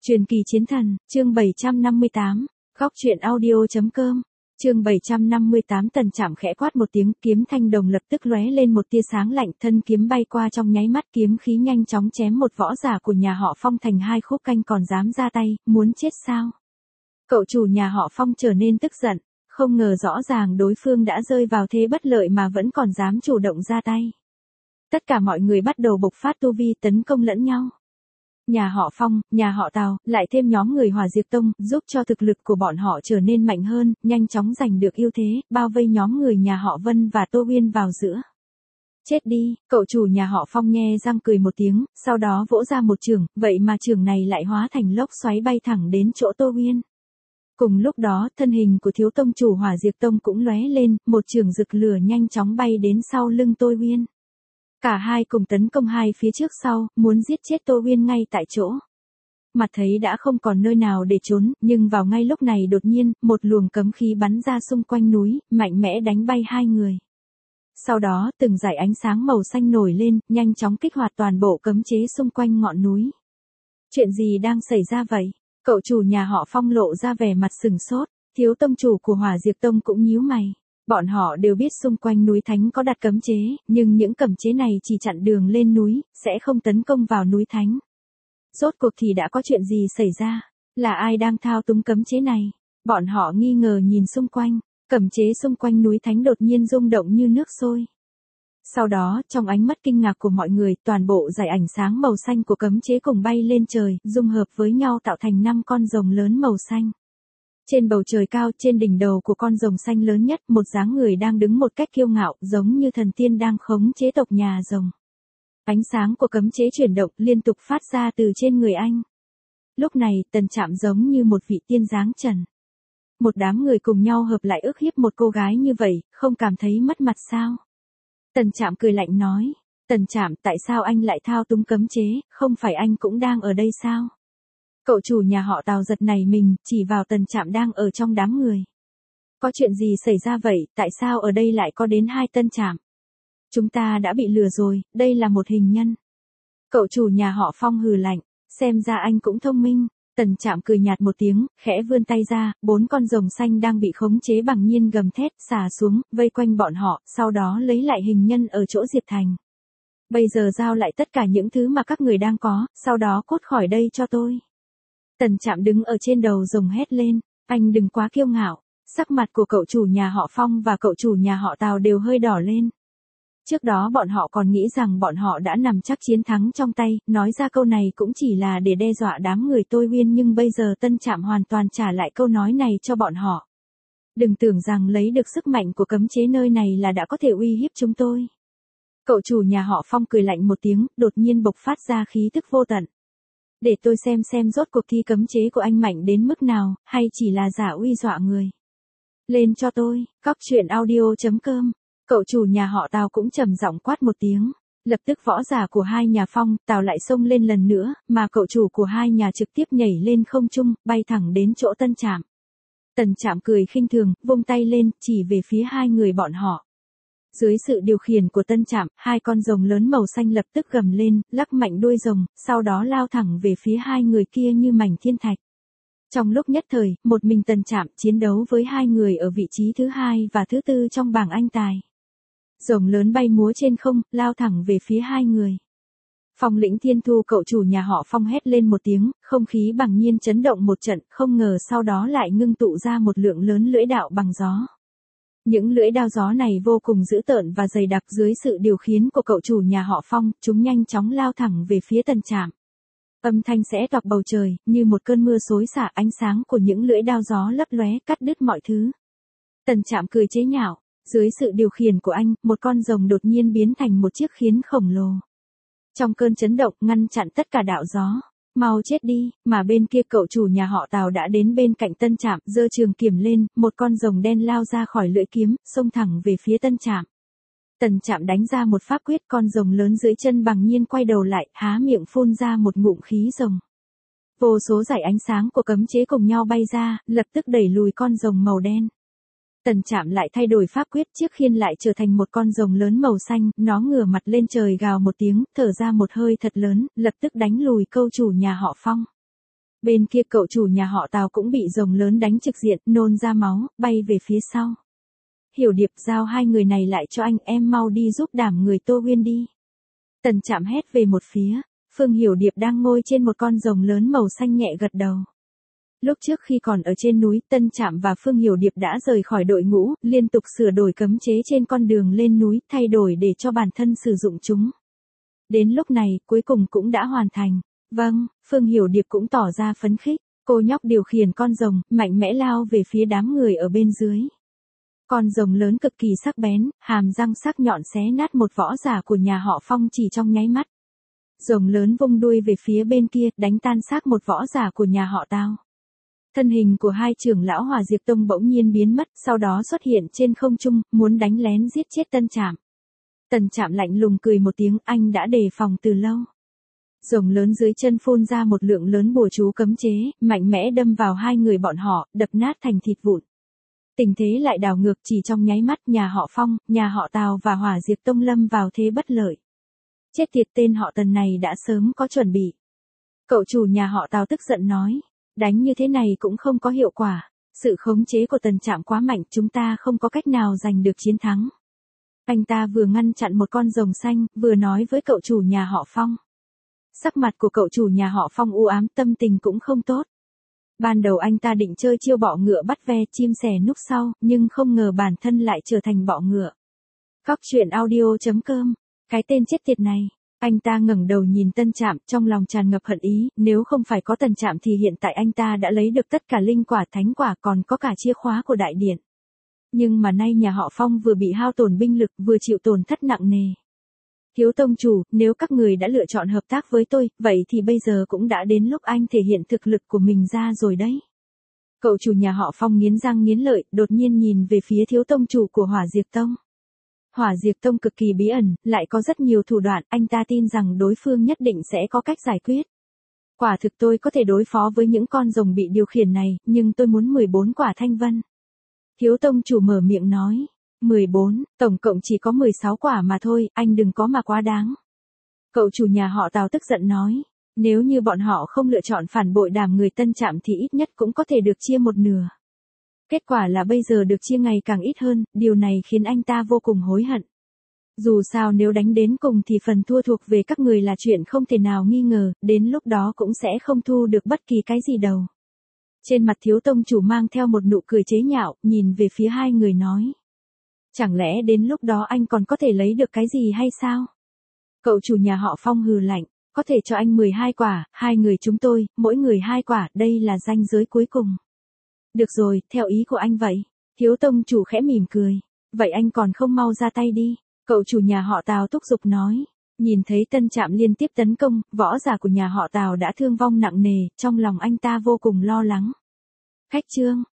Truyền kỳ chiến thần, chương 758, góc truyện audio.com, chương 758. Tần Trạm khẽ quát một tiếng, kiếm thanh đồng lập tức lóe lên một tia sáng lạnh, thân kiếm bay qua trong nháy mắt, kiếm khí nhanh chóng chém một võ giả của nhà họ Phong thành hai khúc. Canh còn dám ra tay, muốn chết sao? Cậu chủ nhà họ Phong trở nên tức giận, không ngờ rõ ràng đối phương đã rơi vào thế bất lợi mà vẫn còn dám chủ động ra tay. Tất cả mọi người bắt đầu bộc phát tu vi tấn công lẫn nhau. Nhà họ Phong, nhà họ Tào, lại thêm nhóm người Hỏa Diệp Tông, giúp cho thực lực của bọn họ trở nên mạnh hơn, nhanh chóng giành được ưu thế, bao vây nhóm người nhà họ Vân và Tô Uyên vào giữa. Chết đi, cậu chủ nhà họ Phong nhe răng cười một tiếng, sau đó vỗ ra một chưởng, vậy mà chưởng này lại hóa thành lốc xoáy bay thẳng đến chỗ Tô Uyên. Cùng lúc đó, thân hình của thiếu tông chủ Hỏa Diệp Tông cũng lóe lên, một chưởng rực lửa nhanh chóng bay đến sau lưng Tô Uyên. Cả hai cùng tấn công hai phía trước sau, muốn giết chết Tô Uyên ngay tại chỗ. Mặt thấy đã không còn nơi nào để trốn, nhưng vào ngay lúc này đột nhiên, một luồng cấm khí bắn ra xung quanh núi, mạnh mẽ đánh bay hai người. Sau đó, từng dải ánh sáng màu xanh nổi lên, nhanh chóng kích hoạt toàn bộ cấm chế xung quanh ngọn núi. Chuyện gì đang xảy ra vậy? Cậu chủ nhà họ Phong lộ ra vẻ mặt sừng sốt, thiếu tông chủ của Hỏa Diệp Tông cũng nhíu mày. Bọn họ đều biết xung quanh núi Thánh có đặt cấm chế, nhưng những cấm chế này chỉ chặn đường lên núi, sẽ không tấn công vào núi Thánh. Rốt cuộc thì đã có chuyện gì xảy ra? Là ai đang thao túng cấm chế này? Bọn họ nghi ngờ nhìn xung quanh, cấm chế xung quanh núi Thánh đột nhiên rung động như nước sôi. Sau đó, trong ánh mắt kinh ngạc của mọi người, toàn bộ dải ánh sáng màu xanh của cấm chế cùng bay lên trời, dung hợp với nhau tạo thành 5 con rồng lớn màu xanh. Trên bầu trời cao, trên đỉnh đầu của con rồng xanh lớn nhất, một dáng người đang đứng một cách kiêu ngạo, giống như thần tiên đang khống chế tộc nhà rồng. Ánh sáng của cấm chế chuyển động liên tục phát ra từ trên người anh. Lúc này, Tần Trạm giống như một vị tiên giáng trần. Một đám người cùng nhau hợp lại ức hiếp một cô gái như vậy, không cảm thấy mất mặt sao? Tần Trạm cười lạnh nói, Tần Trạm, tại sao anh lại thao túng cấm chế, không phải anh cũng đang ở đây sao? Cậu chủ nhà họ Tào giật nảy mình, chỉ vào Tần Trạm đang ở trong đám người. Có chuyện gì xảy ra vậy, tại sao ở đây lại có đến 2 Tần Trạm? Chúng ta đã bị lừa rồi, đây là một hình nhân. Cậu chủ nhà họ Phong hừ lạnh, xem ra anh cũng thông minh. Tần Trạm cười nhạt một tiếng, khẽ vươn tay ra, 4 con rồng xanh đang bị khống chế bằng nhiên gầm thét, xả xuống, vây quanh bọn họ, sau đó lấy lại hình nhân ở chỗ Diệp Thành. Bây giờ giao lại tất cả những thứ mà các người đang có, sau đó cút khỏi đây cho tôi. Tần Trạm đứng ở trên đầu rồng hét lên, anh đừng quá kiêu ngạo. Sắc mặt của cậu chủ nhà họ Phong và cậu chủ nhà họ Tào đều hơi đỏ lên. Trước đó bọn họ còn nghĩ rằng bọn họ đã nắm chắc chiến thắng trong tay, nói ra câu này cũng chỉ là để đe dọa đám người Tô Uyên, nhưng bây giờ Tần Trạm hoàn toàn trả lại câu nói này cho bọn họ. Đừng tưởng rằng lấy được sức mạnh của cấm chế nơi này là đã có thể uy hiếp chúng tôi. Cậu chủ nhà họ Phong cười lạnh một tiếng, đột nhiên bộc phát ra khí tức vô tận. Để tôi xem rốt cuộc thi cấm chế của anh mạnh đến mức nào, hay chỉ là giả uy dọa người. Lên cho tôi, góc truyện audio.com. Cậu chủ nhà họ Tào cũng trầm giọng quát một tiếng. Lập tức võ giả của hai nhà Phong, Tào lại xông lên lần nữa, mà cậu chủ của hai nhà trực tiếp nhảy lên không trung, bay thẳng đến chỗ Tần Trạm. Tần Trạm cười khinh thường, vung tay lên, chỉ về phía hai người bọn họ. Dưới sự điều khiển của Tần Trạm, 2 con rồng lớn màu xanh lập tức gầm lên, lắc mạnh đuôi rồng, sau đó lao thẳng về phía hai người kia như mảnh thiên thạch. Trong lúc nhất thời, một mình Tần Trạm chiến đấu với hai người ở vị trí thứ 2 và thứ 4 trong bảng anh tài. Rồng lớn bay múa trên không, lao thẳng về phía hai người. Phong Lĩnh Thiên Thu, cậu chủ nhà họ Phong hét lên một tiếng, không khí bằng nhiên chấn động một trận, không ngờ sau đó lại ngưng tụ ra một lượng lớn lưỡi đạo bằng gió. Những lưỡi đao gió này vô cùng dữ tợn và dày đặc, dưới sự điều khiển của cậu chủ nhà họ Phong, chúng nhanh chóng lao thẳng về phía Tần Trạm. Âm thanh xé toạc bầu trời, như một cơn mưa xối xả, ánh sáng của những lưỡi đao gió lấp lóe, cắt đứt mọi thứ. Tần Trạm cười chế nhạo, dưới sự điều khiển của anh, một con rồng đột nhiên biến thành một chiếc khiến khổng lồ. Trong cơn chấn động, ngăn chặn tất cả đạo gió. Mau chết đi, mà bên kia cậu chủ nhà họ Tào đã đến bên cạnh Tần Trạm, giơ trường kiếm lên, một con rồng đen lao ra khỏi lưỡi kiếm, xông thẳng về phía Tần Trạm. Tần Trạm đánh ra một pháp quyết, con rồng lớn dưới chân bằng nhiên quay đầu lại, há miệng phun ra một ngụm khí rồng. Vô số dải ánh sáng của cấm chế cùng nhau bay ra, lập tức đẩy lùi con rồng màu đen. Tần Trạm lại thay đổi pháp quyết, chiếc khiên lại trở thành một con rồng lớn màu xanh, nó ngửa mặt lên trời gào một tiếng, thở ra một hơi thật lớn, lập tức đánh lùi cậu chủ nhà họ Phong. Bên kia cậu chủ nhà họ Tào cũng bị rồng lớn đánh trực diện, nôn ra máu, bay về phía sau. Hiểu Điệp, giao hai người này lại cho anh, em mau đi giúp đảm người Tô Huyên đi. Tần Trạm hét về một phía, Phương Hiểu Điệp đang ngồi trên một con rồng lớn màu xanh nhẹ gật đầu. Lúc trước khi còn ở trên núi, Tân Trạm và Phương Hiểu Điệp đã rời khỏi đội ngũ, liên tục sửa đổi cấm chế trên con đường lên núi, thay đổi để cho bản thân sử dụng chúng. Đến lúc này, cuối cùng cũng đã hoàn thành. Vâng, Phương Hiểu Điệp cũng tỏ ra phấn khích, cô nhóc điều khiển con rồng, mạnh mẽ lao về phía đám người ở bên dưới. Con rồng lớn cực kỳ sắc bén, hàm răng sắc nhọn xé nát một võ giả của nhà họ Phong chỉ trong nháy mắt. Rồng lớn vung đuôi về phía bên kia, đánh tan xác một võ giả của nhà họ Tào. Thân hình của hai trưởng lão Hỏa Diệp Tông bỗng nhiên biến mất, sau đó xuất hiện trên không trung, muốn đánh lén giết chết Tân Trạm. Tần Trạm lạnh lùng cười một tiếng, anh đã đề phòng từ lâu. Rồng lớn dưới chân phun ra một lượng lớn bùa chú cấm chế, mạnh mẽ đâm vào hai người bọn họ, đập nát thành thịt vụn. Tình thế lại đảo ngược, chỉ trong nháy mắt, nhà họ Phong, nhà họ Tào và Hỏa Diệp Tông lâm vào thế bất lợi. Chết tiệt, tên họ Tần này đã sớm có chuẩn bị. Cậu chủ nhà họ Tào tức giận nói, đánh như thế này cũng không có hiệu quả, sự khống chế của Tần Trạm quá mạnh, chúng ta không có cách nào giành được chiến thắng. Anh ta vừa ngăn chặn một con rồng xanh, vừa nói với cậu chủ nhà họ Phong. Sắc mặt của cậu chủ nhà họ Phong u ám, tâm tình cũng không tốt. Ban đầu anh ta định chơi chiêu bọ ngựa bắt ve, chim sẻ núp sau, nhưng không ngờ bản thân lại trở thành bọ ngựa. Góc truyện audio.com, cái tên chết tiệt này. Anh ta ngẩng đầu nhìn Tân Trạm, trong lòng tràn ngập hận ý, nếu không phải có Tần Trạm thì hiện tại anh ta đã lấy được tất cả linh quả thánh quả, còn có cả chìa khóa của đại điện. Nhưng mà nay nhà họ Phong vừa bị hao tổn binh lực, vừa chịu tổn thất nặng nề. Thiếu tông chủ, nếu các người đã lựa chọn hợp tác với tôi, vậy thì bây giờ cũng đã đến lúc anh thể hiện thực lực của mình ra rồi đấy. Cậu chủ nhà họ Phong nghiến răng nghiến lợi, đột nhiên nhìn về phía thiếu tông chủ của Hỏa Diệp Tông. Hỏa Diệp Tông cực kỳ bí ẩn, lại có rất nhiều thủ đoạn, anh ta tin rằng đối phương nhất định sẽ có cách giải quyết. Quả thực tôi có thể đối phó với những con rồng bị điều khiển này, nhưng tôi muốn 14 quả thanh vân. Thiếu tông chủ mở miệng nói, 14, tổng cộng chỉ có 16 quả mà thôi, anh đừng có mà quá đáng. Cậu chủ nhà họ Tào tức giận nói, nếu như bọn họ không lựa chọn phản bội Đảm người Tân Trạm thì ít nhất cũng có thể được chia một nửa. Kết quả là bây giờ được chia ngày càng ít hơn, điều này khiến anh ta vô cùng hối hận. Dù sao nếu đánh đến cùng thì phần thua thuộc về các người là chuyện không thể nào nghi ngờ, đến lúc đó cũng sẽ không thu được bất kỳ cái gì đâu. Trên mặt thiếu tông chủ mang theo một nụ cười chế nhạo, nhìn về phía hai người nói. Chẳng lẽ đến lúc đó anh còn có thể lấy được cái gì hay sao? Cậu chủ nhà họ Phong hừ lạnh, có thể cho anh 12 quả, hai người chúng tôi, mỗi người 2 quả, đây là ranh giới cuối cùng. Được rồi, theo ý của anh vậy. Thiếu tông chủ khẽ mỉm cười. Vậy anh còn không mau ra tay đi. Cậu chủ nhà họ Tào thúc giục nói. Nhìn thấy Tân Trạm liên tiếp tấn công, võ giả của nhà họ Tào đã thương vong nặng nề, trong lòng anh ta vô cùng lo lắng. Khách trương,